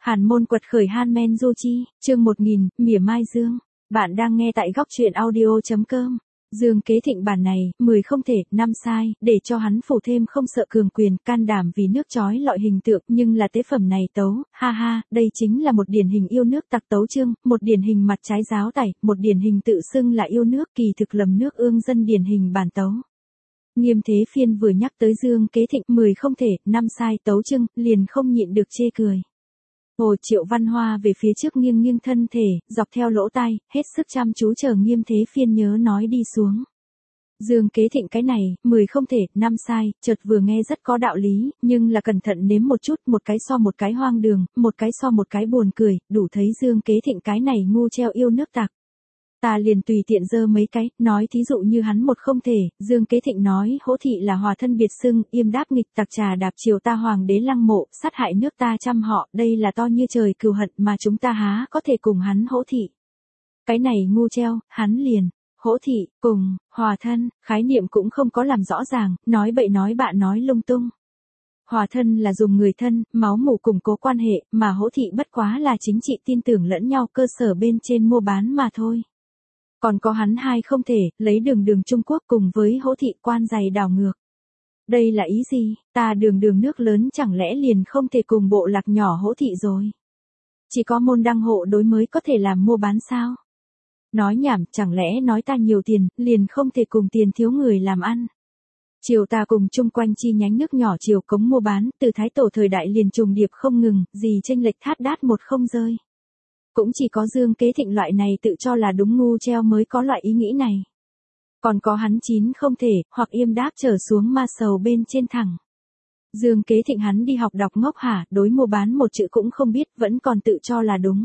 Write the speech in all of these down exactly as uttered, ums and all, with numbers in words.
Hàn môn quật khởi Hanmen Du Chi, chương một nghìn, mỉa mai Dương. Bạn đang nghe tại góc truyện audio chấm com. Dương Kế Thịnh bản này, mười không thể, năm sai, để cho hắn phủ thêm không sợ cường quyền, can đảm vì nước chói lọi hình tượng, nhưng là tế phẩm này tấu, ha ha, đây chính là một điển hình yêu nước tặc tấu chương, một điển hình mặt trái giáo tẩy, một điển hình tự xưng là yêu nước, kỳ thực lầm nước ương dân điển hình bản tấu. Nghiêm Thế Phiên vừa nhắc tới Dương Kế Thịnh, mười không thể, năm sai tấu chương, liền không nhịn được chê cười. Hồ Triệu Văn Hoa về phía trước nghiêng nghiêng thân thể, dọc theo lỗ tai, hết sức chăm chú chờ Nghiêm Thế Phiên nhớ nói đi xuống. Dương Kế Thịnh cái này, mười không thể, năm sai, chợt vừa nghe rất có đạo lý, nhưng là cẩn thận nếm một chút, một cái so một cái hoang đường, một cái so một cái buồn cười, đủ thấy Dương Kế Thịnh cái này ngu treo yêu nước tặc. Ta liền tùy tiện dơ mấy cái, nói thí dụ như hắn một không thể, Dương Kế Thịnh nói, hỗ thị là hòa thân biệt xưng, yêm đáp nghịch tặc trà đạp triều ta hoàng đế lăng mộ, sát hại nước ta trăm họ, đây là to như trời cừu hận mà chúng ta há có thể cùng hắn hỗ thị. Cái này ngu treo, hắn liền, hỗ thị, cùng, hòa thân, khái niệm cũng không có làm rõ ràng, nói bậy nói bạ nói lung tung. Hòa thân là dùng người thân, máu mủ củng cố quan hệ, mà hỗ thị bất quá là chính trị tin tưởng lẫn nhau cơ sở bên trên mua bán mà thôi. Còn có hắn hai không thể, lấy đường đường Trung Quốc cùng với hỗ thị quan giày đảo ngược. Đây là ý gì, ta đường đường nước lớn chẳng lẽ liền không thể cùng bộ lạc nhỏ hỗ thị rồi. Chỉ có môn đăng hộ đối mới có thể làm mua bán sao. Nói nhảm, chẳng lẽ nói ta nhiều tiền, liền không thể cùng tiền thiếu người làm ăn. Triều ta cùng chung quanh chi nhánh nước nhỏ triều cống mua bán, từ thái tổ thời đại liền trùng điệp không ngừng, gì chênh lệch thát đát một không rơi. Cũng chỉ có Dương Kế Thịnh loại này tự cho là đúng ngu treo mới có loại ý nghĩ này. Còn có hắn chín không thể, hoặc yêm đáp trở xuống ma sầu bên trên thẳng. Dương Kế Thịnh hắn đi học đọc ngốc hả, đối mua bán một chữ cũng không biết, vẫn còn tự cho là đúng.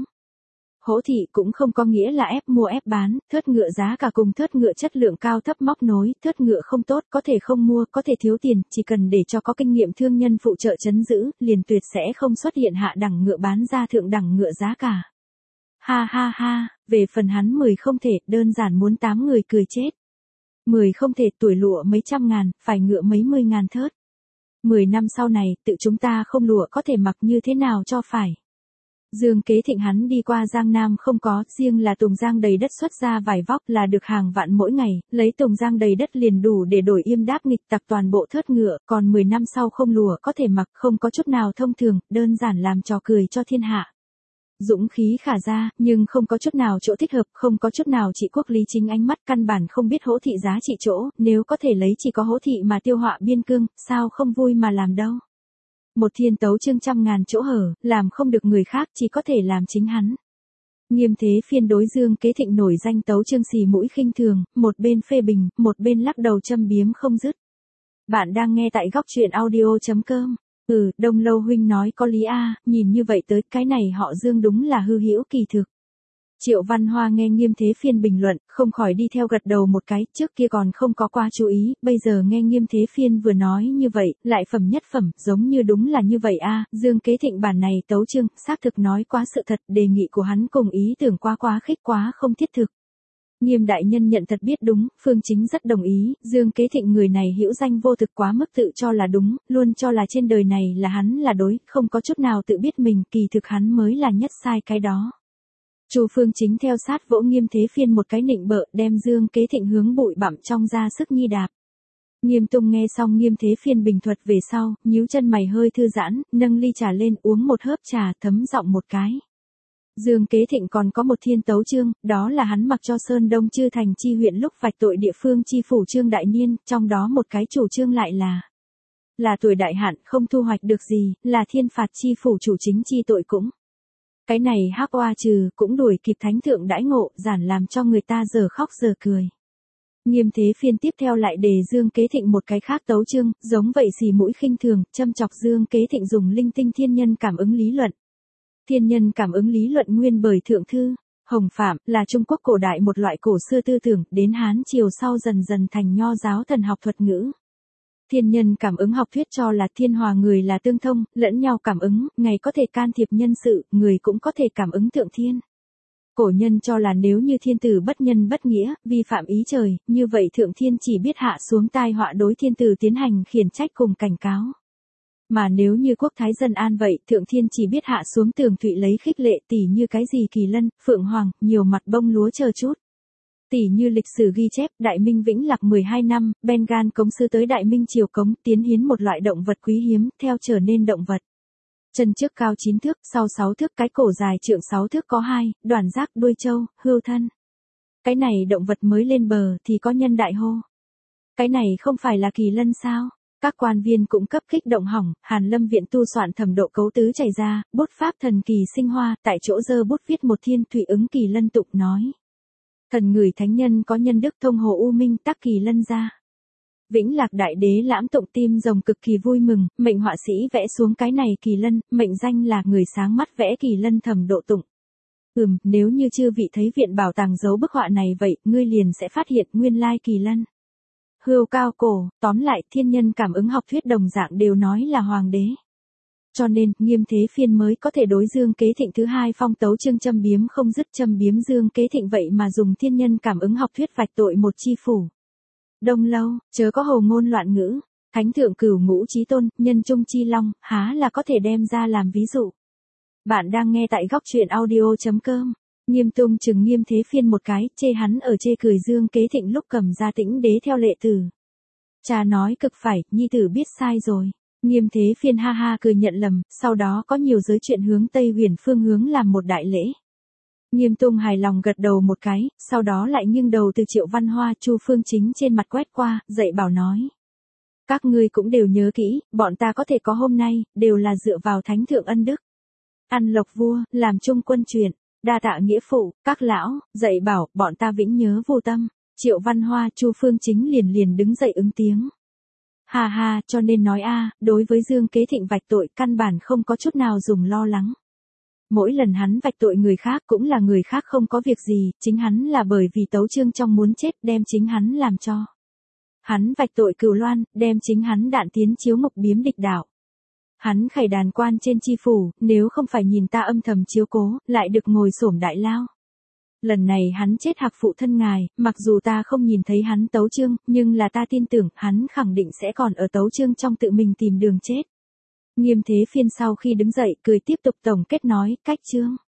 Hỗ thị cũng không có nghĩa là ép mua ép bán, thớt ngựa giá cả cùng thớt ngựa chất lượng cao thấp móc nối, thớt ngựa không tốt, có thể không mua, có thể thiếu tiền, chỉ cần để cho có kinh nghiệm thương nhân phụ trợ chấn giữ, liền tuyệt sẽ không xuất hiện hạ đẳng ngựa bán ra thượng đẳng ngựa giá cả. Ha ha ha, về phần hắn mười không thể, đơn giản muốn tám người cười chết. Mười không thể, tuổi lụa mấy trăm ngàn, phải ngựa mấy mươi ngàn thớt. Mười năm sau này, tự chúng ta không lụa có thể mặc như thế nào cho phải. Dương Kế Thịnh hắn đi qua Giang Nam không có, riêng là Tùng Giang đầy đất xuất ra vải vóc là được hàng vạn mỗi ngày, lấy Tùng Giang đầy đất liền đủ để đổi yêm đáp nghịch tặc toàn bộ thớt ngựa, còn mười năm sau không lụa có thể mặc, không có chút nào thông thường, đơn giản làm trò cười cho thiên hạ. Dũng khí khả ra, nhưng không có chút nào chỗ thích hợp, không có chút nào trị quốc lý chính ánh mắt, căn bản không biết hỗ thị giá trị chỗ, nếu có thể lấy chỉ có hỗ thị mà tiêu họa biên cương, sao không vui mà làm đâu. Một thiên tấu chương trăm ngàn chỗ hở, làm không được người khác, chỉ có thể làm chính hắn. Nghiêm Thế Phiên đối Dương Kế Thịnh nổi danh tấu chương xì mũi khinh thường, một bên phê bình, một bên lắc đầu châm biếm không dứt. Bạn đang nghe tại góc truyện audio chấm com. Ừ, Đông Lâu huynh nói có lý a, nhìn như vậy tới, cái này họ Dương đúng là hư hữu kỳ thực. Triệu Văn Hoa nghe Nghiêm Thế Phiên bình luận, không khỏi đi theo gật đầu một cái, trước kia còn không có qua chú ý, bây giờ nghe Nghiêm Thế Phiên vừa nói như vậy, lại phẩm nhất phẩm, giống như đúng là như vậy a, Dương Kế Thịnh bản này tấu chương, xác thực nói quá sự thật, đề nghị của hắn cùng ý tưởng quá quá khích quá không thiết thực. Nghiêm đại nhân nhận thật biết đúng, Phương Chính rất đồng ý, Dương Kế Thịnh người này hữu danh vô thực quá mức tự cho là đúng, luôn cho là trên đời này là hắn là đối, không có chút nào tự biết mình, kỳ thực hắn mới là nhất sai cái đó. Chu Phương Chính theo sát vỗ Nghiêm Thế Phiên một cái nịnh bợ, đem Dương Kế Thịnh hướng bụi bặm trong ra sức nhi đạp. Nghiêm Tung nghe xong Nghiêm Thế Phiên bình thuật về sau, nhíu chân mày hơi thư giãn, nâng ly trà lên uống một hớp trà, thấm giọng một cái. Dương Kế Thịnh còn có một thiên tấu chương, đó là hắn mặc cho Sơn Đông Chư Thành chi huyện lúc vạch tội địa phương chi phủ Trương Đại Niên, trong đó một cái chủ trương lại là là tuổi đại hạn không thu hoạch được gì, là thiên phạt chi phủ chủ chính chi tội cũng. Cái này hắc oa trừ, cũng đuổi kịp thánh thượng đãi ngộ, giản làm cho người ta giờ khóc giờ cười. Nghiêm Thế Phiên tiếp theo lại đề Dương Kế Thịnh một cái khác tấu chương, giống vậy xì mũi khinh thường, châm chọc Dương Kế Thịnh dùng linh tinh thiên nhân cảm ứng lý luận. Thiên nhân cảm ứng lý luận nguyên bởi thượng thư, Hồng Phạm, là Trung Quốc cổ đại một loại cổ xưa tư tưởng, đến Hán triều sau dần dần thành nho giáo thần học thuật ngữ. Thiên nhân cảm ứng học thuyết cho là thiên hòa người là tương thông, lẫn nhau cảm ứng, ngày có thể can thiệp nhân sự, người cũng có thể cảm ứng thượng thiên. Cổ nhân cho là nếu như thiên tử bất nhân bất nghĩa, vi phạm ý trời, như vậy thượng thiên chỉ biết hạ xuống tai họa đối thiên tử tiến hành khiển trách cùng cảnh cáo. Mà nếu như quốc thái dân an vậy, thượng thiên chỉ biết hạ xuống tường thụy lấy khích lệ, tỉ như cái gì kỳ lân, phượng hoàng, nhiều mặt bông lúa chờ chút. Tỉ như lịch sử ghi chép, Đại Minh Vĩnh Lạc mười hai năm, Bengal cống sư tới Đại Minh triều cống, tiến hiến một loại động vật quý hiếm, theo trở nên động vật. Chân trước cao chín thước, sau sáu thước, cái cổ dài trượng sáu thước có hai, đoàn giác, đuôi trâu, hươu thân. Cái này động vật mới lên bờ thì có nhân đại hô. Cái này không phải là kỳ lân sao? Các quan viên cũng cấp kích động hỏng, Hàn Lâm viện tu soạn thẩm độ cấu tứ chảy ra, bút pháp thần kỳ sinh hoa, tại chỗ giơ bút viết một thiên thủy ứng kỳ lân tụng nói. Thần người thánh nhân có nhân đức thông hồ u minh tác kỳ lân ra. Vĩnh Lạc đại đế lãm tụng tim rồng cực kỳ vui mừng, mệnh họa sĩ vẽ xuống cái này kỳ lân, mệnh danh là người sáng mắt vẽ kỳ lân thẩm độ tụng. Ừm, nếu như chư vị thấy viện bảo tàng giấu bức họa này vậy, ngươi liền sẽ phát hiện nguyên lai kỳ lân. Hươu cao cổ, tóm lại thiên nhân cảm ứng học thuyết đồng dạng đều nói là hoàng đế. Cho nên, Nghiêm Thế Phiên mới có thể đối Dương Kế Thịnh thứ hai phong tấu chương châm biếm không dứt châm biếm Dương Kế Thịnh vậy mà dùng thiên nhân cảm ứng học thuyết vạch tội một chi phủ. Đông lâu, chớ có hồ ngôn loạn ngữ, thánh thượng cửu ngũ chí tôn, nhân trung chi long, há là có thể đem ra làm ví dụ. Bạn đang nghe tại góc truyện audio chấm com. Nghiêm Tung chừng Nghiêm Thế Phiên một cái, chê hắn ở chê cười Dương Kế Thịnh lúc cầm ra Tĩnh đế theo lệ tử. Cha nói cực phải, nhi tử biết sai rồi. Nghiêm Thế Phiên ha ha cười nhận lầm, sau đó có nhiều giới chuyện hướng Tây Huyền phương hướng làm một đại lễ. Nghiêm Tung hài lòng gật đầu một cái, sau đó lại nghiêng đầu từ Triệu Văn Hoa, Chu Phương Chính trên mặt quét qua, dạy bảo nói. Các ngươi cũng đều nhớ kỹ, bọn ta có thể có hôm nay, đều là dựa vào thánh thượng ân đức. Ăn lộc vua, làm trung quân chuyện, đa tạ nghĩa phụ, các lão, dạy bảo, bọn ta vĩnh nhớ vô tâm. Triệu Văn Hoa, Chu Phương Chính liền liền đứng dậy ứng tiếng. Hà hà, cho nên nói a, đối với Dương Kế Thịnh vạch tội căn bản không có chút nào dùng lo lắng. Mỗi lần hắn vạch tội người khác cũng là người khác không có việc gì, chính hắn là bởi vì tấu chương trong muốn chết đem chính hắn làm cho. Hắn vạch tội Cửu Loan, đem chính hắn đạn tiến chiếu ngục biếm địch đạo. Hắn khải đàn quan trên chi phủ, nếu không phải nhìn ta âm thầm chiếu cố, lại được ngồi xổm đại lao. Lần này hắn chết hạc phụ thân ngài, mặc dù ta không nhìn thấy hắn tấu chương, nhưng là ta tin tưởng, hắn khẳng định sẽ còn ở tấu chương trong tự mình tìm đường chết. Nghiêm Thế Phiên sau khi đứng dậy, cười tiếp tục tổng kết nói, cách chương.